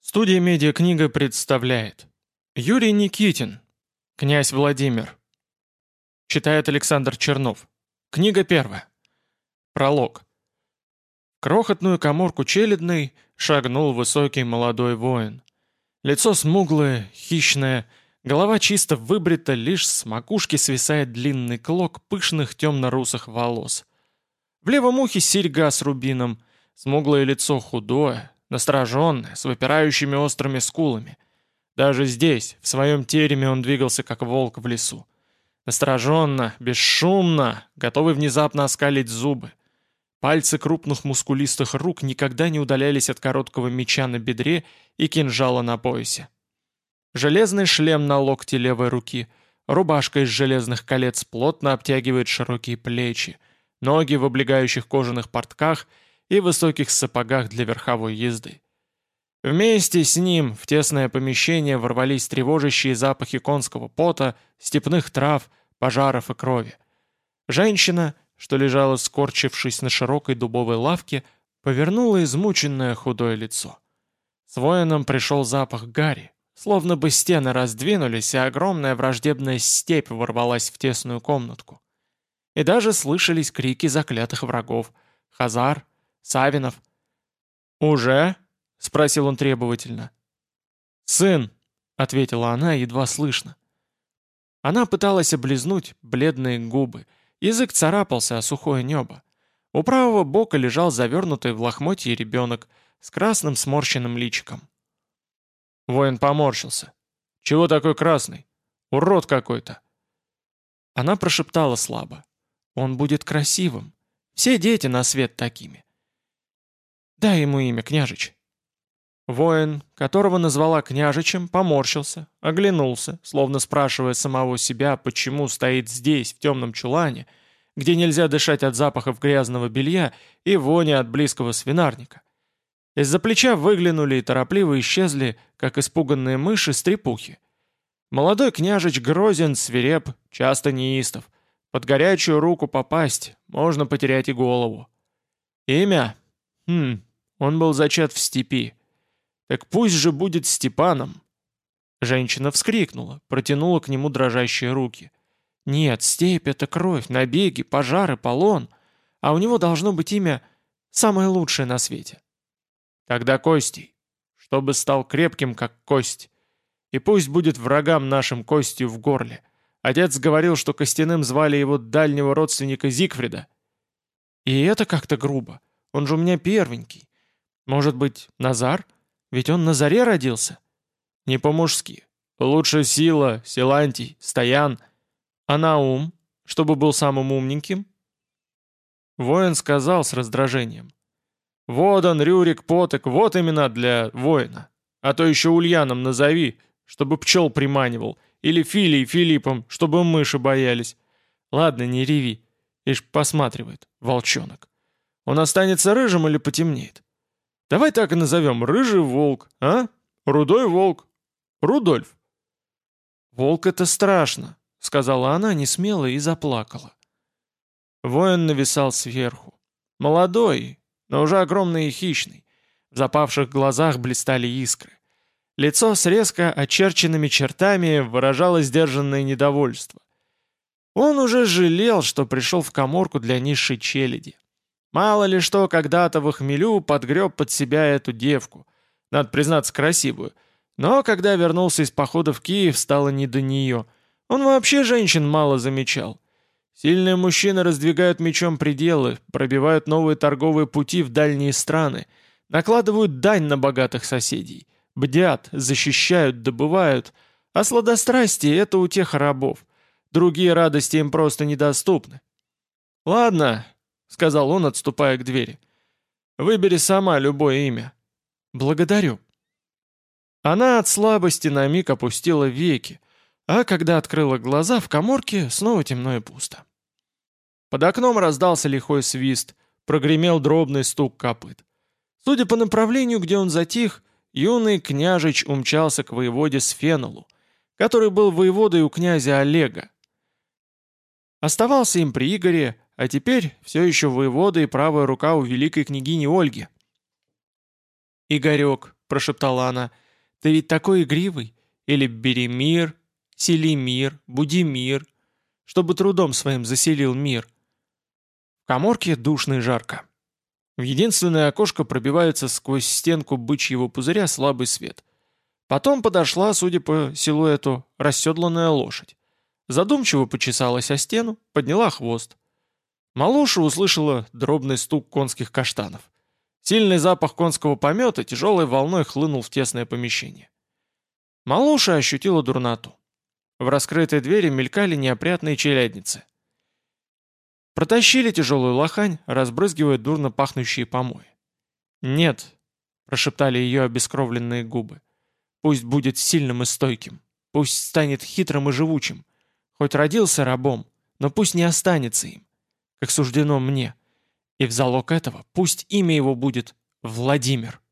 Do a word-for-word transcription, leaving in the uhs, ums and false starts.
Студия «Медиакнига» представляет Юрий Никитин, князь Владимир. Читает Александр Чернов. Книга первая. Пролог. В крохотную каморку Челядной шагнул высокий молодой воин. Лицо смуглое, хищное, голова чисто выбрита, лишь с макушки свисает длинный клок пышных темно-русых волос. В левом ухе серьга с рубином, смуглое лицо худое, настороженное, с выпирающими острыми скулами. Даже здесь, в своем тереме, он двигался, как волк в лесу. Настороженно, бесшумно, готовый внезапно оскалить зубы. Пальцы крупных мускулистых рук никогда не удалялись от короткого меча на бедре и кинжала на поясе. Железный шлем на локте левой руки, рубашка из железных колец плотно обтягивает широкие плечи, ноги в облегающих кожаных портках и высоких сапогах для верховой езды. Вместе с ним в тесное помещение ворвались тревожащие запахи конского пота, степных трав, пожаров и крови. Женщина, что лежала скорчившись на широкой дубовой лавке, повернула измученное худое лицо. С воином пришел запах гари, словно бы стены раздвинулись, и огромная враждебная степь ворвалась в тесную комнатку. И даже слышались крики заклятых врагов — Хазар, Савинов. «Уже?» — спросил он требовательно. «Сын!» — ответила она, едва слышно. Она пыталась облизнуть бледные губы. Язык царапался о сухое небо. У правого бока лежал завернутый в лохмотье ребенок с красным сморщенным личиком. Воин поморщился. «Чего такой красный? Урод какой-то!» Она прошептала слабо. «Он будет красивым. Все дети на свет такими. Дай ему имя, княжич». Воин, которого назвала княжичем, поморщился, оглянулся, словно спрашивая самого себя, почему стоит здесь, в темном чулане, где нельзя дышать от запахов грязного белья и вони от близкого свинарника. Из-за плеча выглянули и торопливо исчезли, как испуганные мыши, стрепухи. Молодой княжич грозен, свиреп, часто неистов. Под горячую руку попасть, можно потерять и голову. Имя? Хм, он был зачат в степи. Так пусть же будет Степаном. Женщина вскрикнула, протянула к нему дрожащие руки. Нет, степь — это кровь, набеги, пожары, полон. А у него должно быть имя самое лучшее на свете. Тогда Костей, чтобы стал крепким, как кость. И пусть будет врагам нашим костью в горле. Отец говорил, что Костяным звали его дальнего родственника Зигфрида. И это как-то грубо. Он же у меня первенький. Может быть, Назар? Ведь он на заре родился. Не по-мужски. Лучше Сила, Силантий, Стоян. А Наум, чтобы был самым умненьким? Воин сказал с раздражением. Водан, Рюрик, Поток — вот имена для воина. А то еще Ульяном назови, чтобы пчел приманивал. Или Филий Филиппом, чтобы мыши боялись. Ладно, не реви. Ишь посматривает, волчонок. Он останется рыжим или потемнеет? Давай так и назовем: Рыжий волк, а? Рудой волк. Рудольф. Волк — это страшно, сказала она несмело и заплакала. Воин нависал сверху. Молодой, но уже огромный и хищный. В запавших глазах блистали искры. Лицо с резко очерченными чертами выражало сдержанное недовольство. Он уже жалел, что пришел в каморку для низшей челяди. Мало ли что когда-то в хмелю подгреб под себя эту девку, надо признаться, красивую. Но когда вернулся из похода в Киев, стало не до нее. Он вообще женщин мало замечал. Сильные мужчины раздвигают мечом пределы, пробивают новые торговые пути в дальние страны, накладывают дань на богатых соседей, бдят, защищают, добывают. А сладострастие — это у тех рабов. Другие радости им просто недоступны. «Ладно», — сказал он, отступая к двери. «Выбери сама любое имя». «Благодарю». Она от слабости на миг опустила веки, а когда открыла глаза, в каморке снова темно и пусто. Под окном раздался лихой свист, прогремел дробный стук копыт. Судя по направлению, где он затих, юный княжич умчался к воеводе Сфенулу, который был воеводой у князя Олега. Оставался им при Игоре, а теперь все еще воевода и правая рука у великой княгини Ольги. Игорек, — прошептала она. «Ты ведь такой игривый. Или Беремир, Селимир, Будимир, чтобы трудом своим заселил мир». В каморке душно и жарко. В единственное окошко пробивается сквозь стенку бычьего пузыря слабый свет. Потом подошла, судя по силуэту, расседланная лошадь. Задумчиво почесалась о стену, подняла хвост. Малуша услышала дробный стук конских каштанов. Сильный запах конского помета тяжелой волной хлынул в тесное помещение. Малуша ощутила дурноту. В раскрытой двери мелькали неопрятные челядницы. Протащили тяжелую лохань, разбрызгивая дурно пахнущие помои. «Нет», — прошептали ее обескровленные губы, — «пусть будет сильным и стойким, пусть станет хитрым и живучим, хоть родился рабом, но пусть не останется им, как суждено мне, и в залог этого пусть имя его будет Владимир».